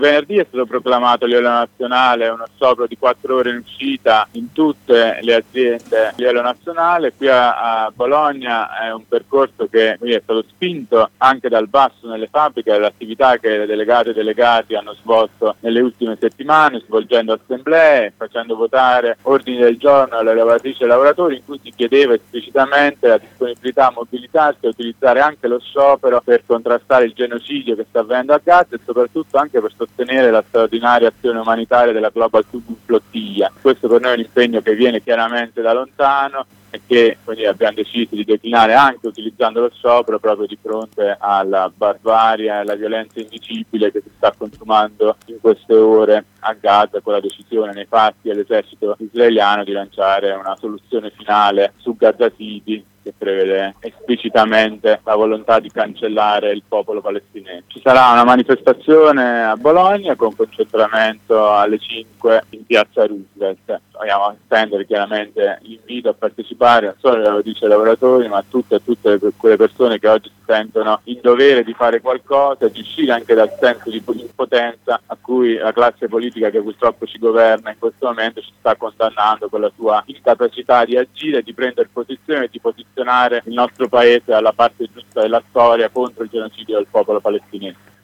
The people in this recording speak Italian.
Venerdì è stato proclamato a livello nazionale uno sciopero di 4 ore in uscita in tutte le aziende a livello nazionale. Qui a Bologna è un percorso che è stato spinto anche dal basso nelle fabbriche, dall'attività che le delegate e delegati hanno svolto nelle ultime settimane, svolgendo assemblee, facendo votare ordini del giorno alle lavoratrici e ai lavoratori in cui si chiedeva esplicitamente la disponibilità a mobilitarsi e utilizzare anche lo sciopero per contrastare il genocidio che sta avvenendo a Gaza e soprattutto anche per sostenere la straordinaria azione umanitaria della Global Flotilla. Questo per noi è un impegno che viene chiaramente da lontano e che quindi abbiamo deciso di declinare anche utilizzando lo sciopero proprio di fronte alla barbarie e alla violenza indicibile che si sta consumando in queste ore a Gaza, con la decisione nei fatti dell'esercito israeliano di lanciare una soluzione finale su Gaza City che prevede esplicitamente la volontà di cancellare il popolo palestinese. Ci sarà una manifestazione a Bologna con concentramento alle 5 in piazza Roosevelt. Vogliamo estendere chiaramente l'invito a partecipare non solo ai lavoratori ma a tutte quelle persone che oggi si sentono in dovere di fare qualcosa, di uscire anche dal senso di impotenza a cui la classe politica che purtroppo ci governa in questo momento ci sta condannando con la sua incapacità di agire, di prendere posizione e di posizionare il nostro paese alla parte giusta della storia contro il genocidio del popolo palestinese.